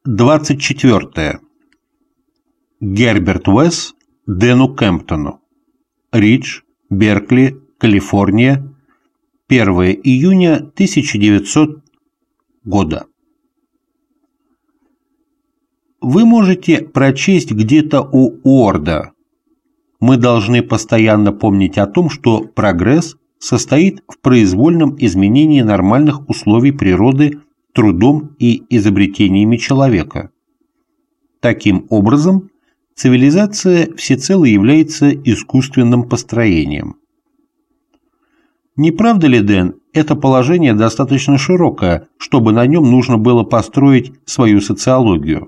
24. Герберт Уэсс Дэну Кемптону. Ридж, Беркли, Калифорния, 1 июня 1900 года. Вы можете прочесть где-то у Уорда: мы должны постоянно помнить о том, что прогресс состоит в произвольном изменении нормальных условий природы трудом и изобретениями человека. Таким образом, цивилизация всецело является искусственным построением. Не правда ли, Дэн, это положение достаточно широкое, чтобы на нем нужно было построить свою социологию?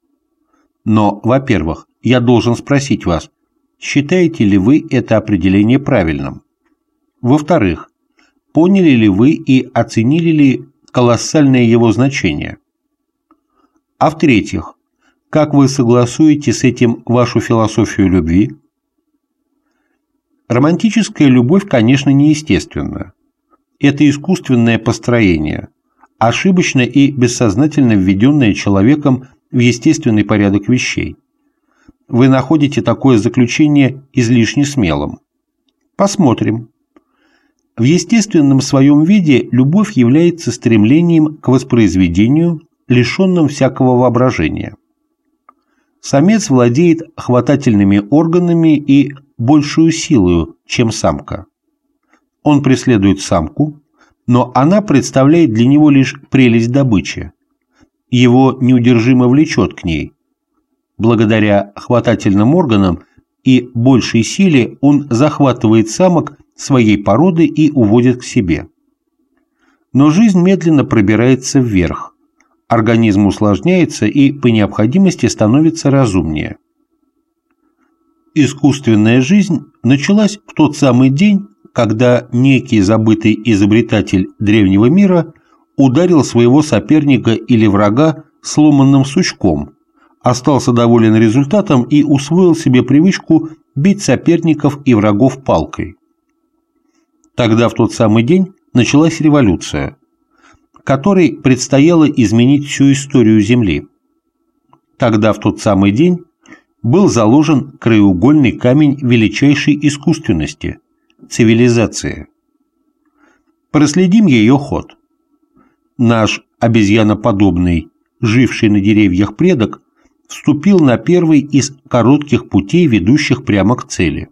Но, во-первых, я должен спросить вас, считаете ли вы это определение правильным? Во-вторых, поняли ли вы и оценили ли колоссальное его значение? А в-третьих, как вы согласуете с этим вашу философию любви? Романтическая любовь, конечно, неестественна. Это искусственное построение, ошибочно и бессознательно введенное человеком в естественный порядок вещей. Вы находите такое заключение излишне смелым. Посмотрим. В естественном своем виде любовь является стремлением к воспроизведению, лишенным всякого воображения. Самец владеет хватательными органами и большую силою, чем самка. Он преследует самку, но она представляет для него лишь прелесть добычи. Его неудержимо влечет к ней. Благодаря хватательным органам и большей силе он захватывает самок своей породы и уводит к себе. Но жизнь медленно пробирается вверх. Организм усложняется и по необходимости становится разумнее. Искусственная жизнь началась в тот самый день, когда некий забытый изобретатель древнего мира ударил своего соперника или врага сломанным сучком, остался доволен результатом и усвоил себе привычку бить соперников и врагов палкой. Тогда в тот самый день началась революция, которой предстояло изменить всю историю Земли. Тогда в тот самый день был заложен краеугольный камень величайшей искусственности – цивилизации. Проследим ее ход. Наш обезьяноподобный, живший на деревьях предок, вступил на первый из коротких путей, ведущих прямо к цели.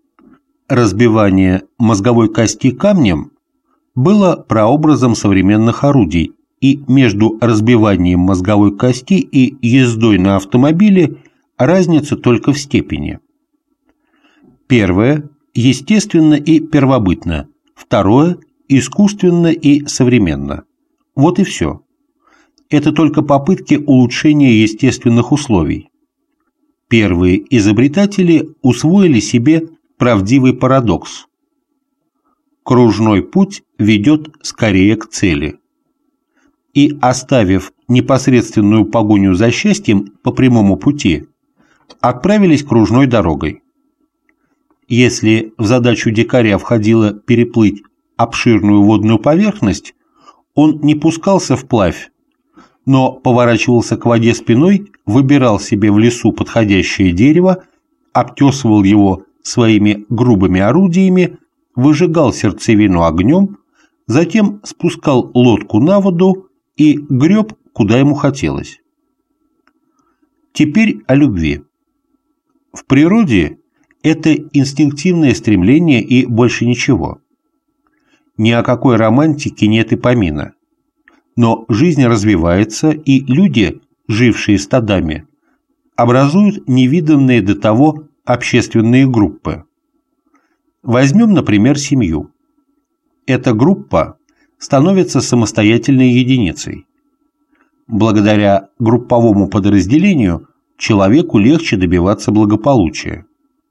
Разбивание мозговой кости камнем было прообразом современных орудий, и между разбиванием мозговой кости и ездой на автомобиле разница только в степени. Первое – естественно и первобытно, второе – искусственно и современно. Вот и все. Это только попытки улучшения естественных условий. Первые изобретатели усвоили себе правдивый парадокс. Кружной путь ведет скорее к цели. И, оставив непосредственную погоню за счастьем по прямому пути, отправились кружной дорогой. Если в задачу дикаря входило переплыть обширную водную поверхность, он не пускался вплавь, но поворачивался к воде спиной, выбирал себе в лесу подходящее дерево, обтесывал его своими грубыми орудиями, выжигал сердцевину огнем, затем спускал лодку на воду и греб, куда ему хотелось. Теперь о любви. В природе это инстинктивное стремление и больше ничего. Ни о какой романтике нет и помина. Но жизнь развивается, и люди, жившие стадами, образуют невиданные до того общественные группы. Возьмем, например, семью. Эта группа становится самостоятельной единицей. Благодаря групповому подразделению человеку легче добиваться благополучия.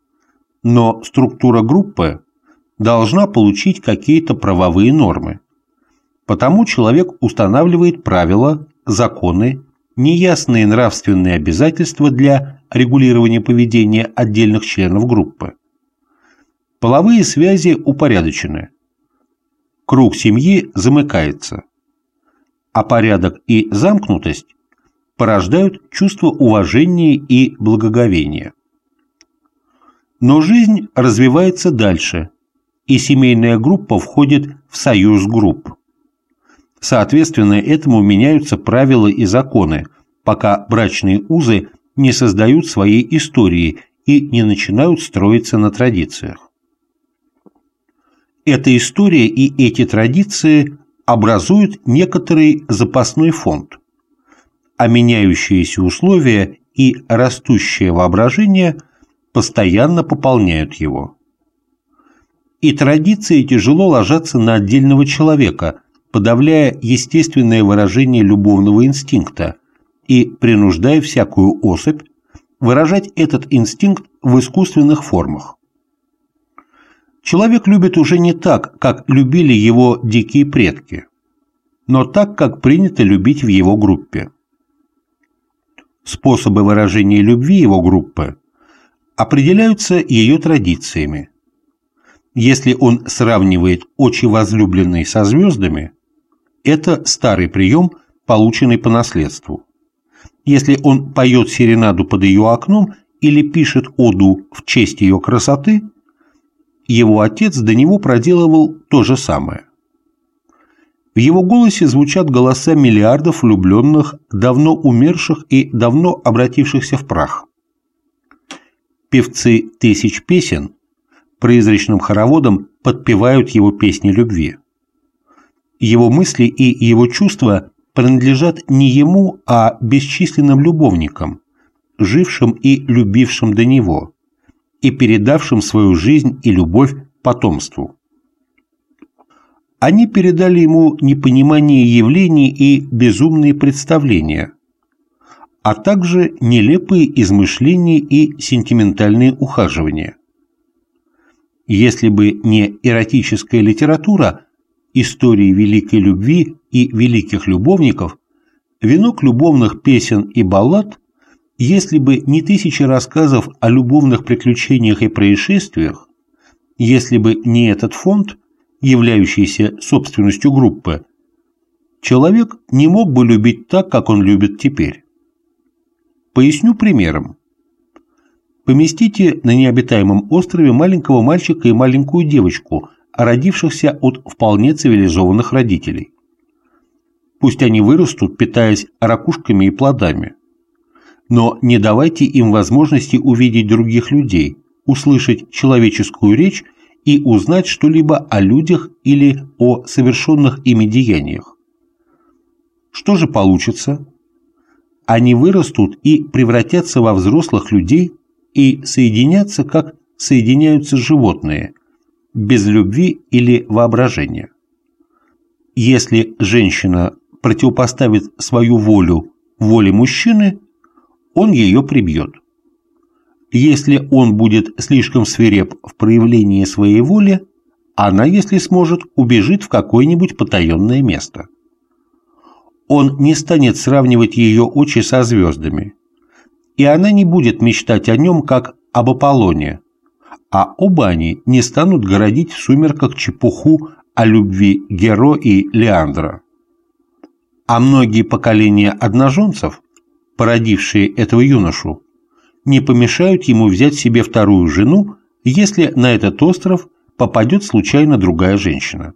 Но структура группы должна получить какие-то правовые нормы. Потому человек устанавливает правила, законы, неясные нравственные обязательства для регулирования поведения отдельных членов группы. Половые связи упорядочены. Круг семьи замыкается. А порядок и замкнутость порождают чувство уважения и благоговения. Но жизнь развивается дальше, и семейная группа входит в союз групп. Соответственно, этому меняются правила и законы, пока брачные узы не создают своей истории и не начинают строиться на традициях. Эта история и эти традиции образуют некоторый запасной фонд, а меняющиеся условия и растущее воображение постоянно пополняют его. И традиции тяжело ложатся на отдельного человека, подавляя естественное выражение любовного инстинкта и принуждая всякую особь выражать этот инстинкт в искусственных формах. Человек любит уже не так, как любили его дикие предки, но так, как принято любить в его группе. Способы выражения любви его группы определяются ее традициями. Если он сравнивает очи возлюбленной со звездами, это старый прием, полученный по наследству. Если он поет серенаду под ее окном или пишет оду в честь ее красоты, его отец до него проделывал то же самое. В его голосе звучат голоса миллиардов влюбленных, давно умерших и давно обратившихся в прах. Певцы тысяч песен призрачным хороводом подпевают его песни любви. Его мысли и его чувства принадлежат не ему, а бесчисленным любовникам, жившим и любившим до него, и передавшим свою жизнь и любовь потомству. Они передали ему непонимание явлений и безумные представления, а также нелепые измышления и сентиментальные ухаживания. Если бы не эротическая литература, истории великой любви и великих любовников, венок любовных песен и баллад, если бы не тысячи рассказов о любовных приключениях и происшествиях, если бы не этот фонд, являющийся собственностью группы, человек не мог бы любить так, как он любит теперь. Поясню примером. Поместите на необитаемом острове маленького мальчика и маленькую девочку, родившихся от вполне цивилизованных родителей. Пусть они вырастут, питаясь ракушками и плодами. Но не давайте им возможности увидеть других людей, услышать человеческую речь и узнать что-либо о людях или о совершенных ими деяниях. Что же получится? Они вырастут и превратятся во взрослых людей и соединятся, как соединяются животные, без любви или воображения. Если женщина противопоставит свою волю воле мужчины, он ее прибьет. Если он будет слишком свиреп в проявлении своей воли, она, если сможет, убежит в какое-нибудь потаенное место. Он не станет сравнивать ее очи со звездами, и она не будет мечтать о нем, как об Аполлоне, а оба они не станут городить в сумерках чепуху о любви Геро и Леандра. А многие поколения одноженцев, породившие этого юношу, не помешают ему взять себе вторую жену, если на этот остров попадет случайно другая женщина.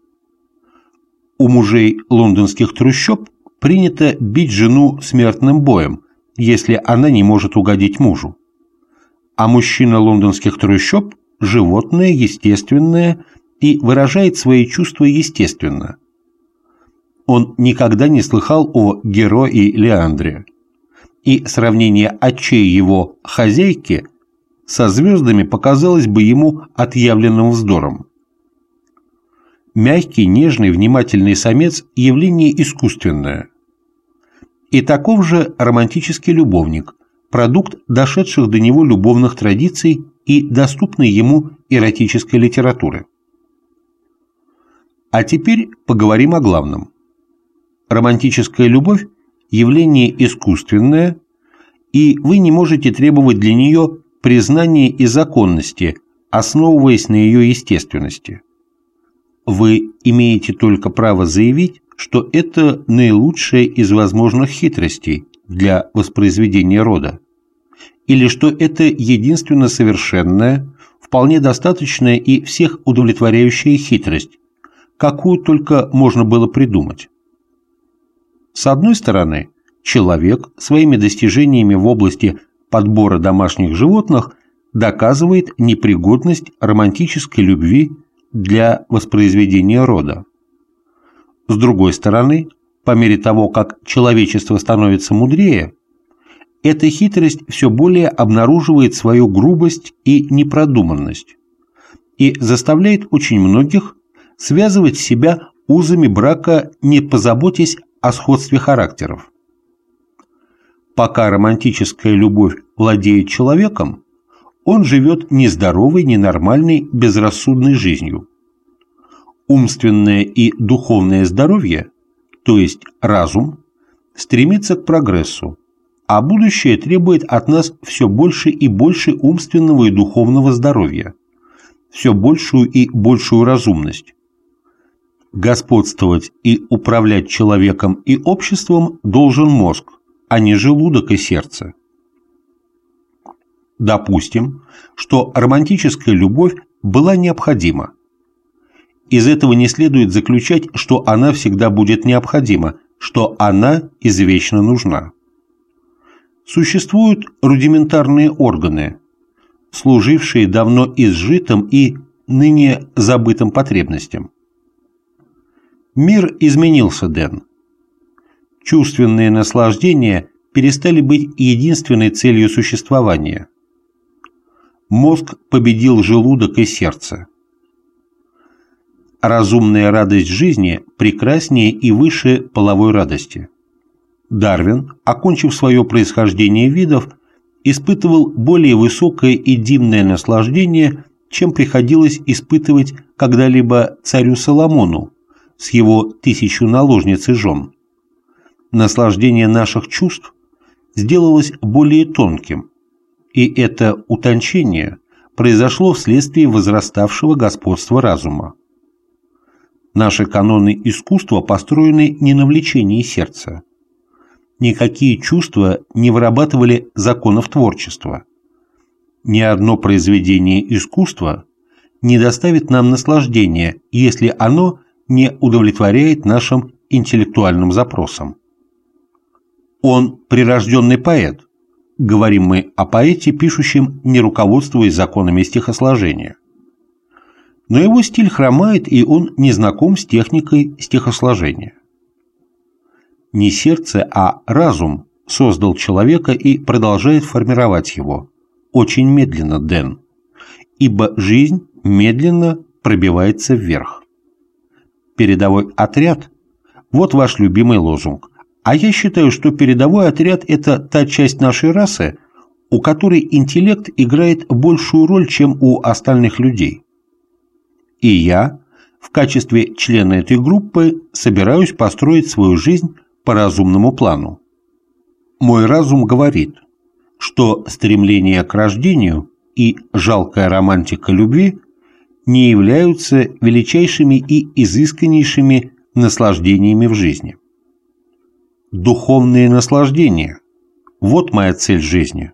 У мужей лондонских трущоб принято бить жену смертным боем, если она не может угодить мужу. А мужчина лондонских трущоб – животное, естественное и выражает свои чувства естественно. Он никогда не слыхал о Геро и Леандре, и сравнение отчей его хозяйки со звездами показалось бы ему отъявленным вздором. Мягкий, нежный, внимательный самец – явление искусственное. И таков же романтический любовник – продукт дошедших до него любовных традиций и доступной ему эротической литературы. А теперь поговорим о главном. Романтическая любовь – явление искусственное, и вы не можете требовать для нее признания и законности, основываясь на ее естественности. Вы имеете только право заявить, что это наилучшая из возможных хитростей для воспроизведения рода, или что это единственно совершенная, вполне достаточная и всех удовлетворяющая хитрость, какую только можно было придумать. С одной стороны, человек своими достижениями в области подбора домашних животных доказывает непригодность романтической любви для воспроизведения рода. С другой стороны, по мере того, как человечество становится мудрее, эта хитрость все более обнаруживает свою грубость и непродуманность и заставляет очень многих связывать себя узами брака, не позаботясь о сходстве характеров. Пока романтическая любовь владеет человеком, он живет нездоровой, ненормальной, безрассудной жизнью. Умственное и духовное здоровье, то есть разум, стремится к прогрессу, а будущее требует от нас все больше и больше умственного и духовного здоровья, все большую и большую разумность. Господствовать и управлять человеком и обществом должен мозг, а не желудок и сердце. Допустим, что романтическая любовь была необходима. Из этого не следует заключать, что она всегда будет необходима, что она извечно нужна. Существуют рудиментарные органы, служившие давно изжитым и ныне забытым потребностям. Мир изменился, Дэн. Чувственные наслаждения перестали быть единственной целью существования. Мозг победил желудок и сердце. Разумная радость жизни прекраснее и выше половой радости. Дарвин, окончив свое происхождение видов, испытывал более высокое и дивное наслаждение, чем приходилось испытывать когда-либо царю Соломону с его 1000 наложниц и жен. Наслаждение наших чувств сделалось более тонким, и это утончение произошло вследствие возраставшего господства разума. Наши каноны искусства построены не на влечении сердца. Никакие чувства не вырабатывали законов творчества. Ни одно произведение искусства не доставит нам наслаждения, если оно не удовлетворяет нашим интеллектуальным запросам. Он прирожденный поэт. Говорим мы о поэте, пишущем, не руководствуясь законами стихосложения. Но его стиль хромает, и он не знаком с техникой стихосложения. Не сердце, а разум создал человека и продолжает формировать его. Очень медленно, Дэн. Ибо жизнь медленно пробивается вверх. Передовой отряд – вот ваш любимый лозунг. А я считаю, что передовой отряд – это та часть нашей расы, у которой интеллект играет большую роль, чем у остальных людей. И я, в качестве члена этой группы, собираюсь построить свою жизнь по разумному плану. Мой разум говорит, что стремление к рождению и жалкая романтика любви не являются величайшими и изысканнейшими наслаждениями в жизни. Духовные наслаждения – вот моя цель жизни.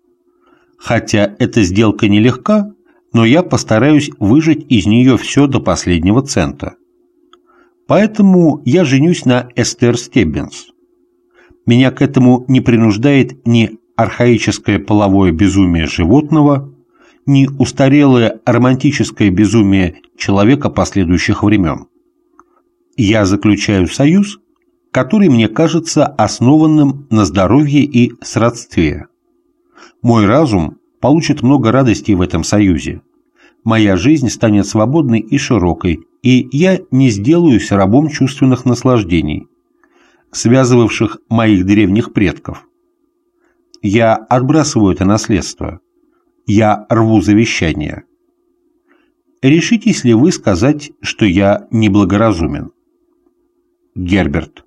Хотя эта сделка нелегка, но я постараюсь выжать из нее все до последнего цента. Поэтому я женюсь на Эстер Стеббинс. Меня к этому не принуждает ни архаическое половое безумие животного, ни устарелое романтическое безумие человека последующих времен. Я заключаю союз, который мне кажется основанным на здоровье и сродстве. Мой разум получит много радостей в этом союзе. Моя жизнь станет свободной и широкой, и я не сделаюсь рабом чувственных наслаждений, связывавших моих древних предков. Я отбрасываю это наследство. Я рву завещание. Решитесь ли вы сказать, что я неблагоразумен? Герберт.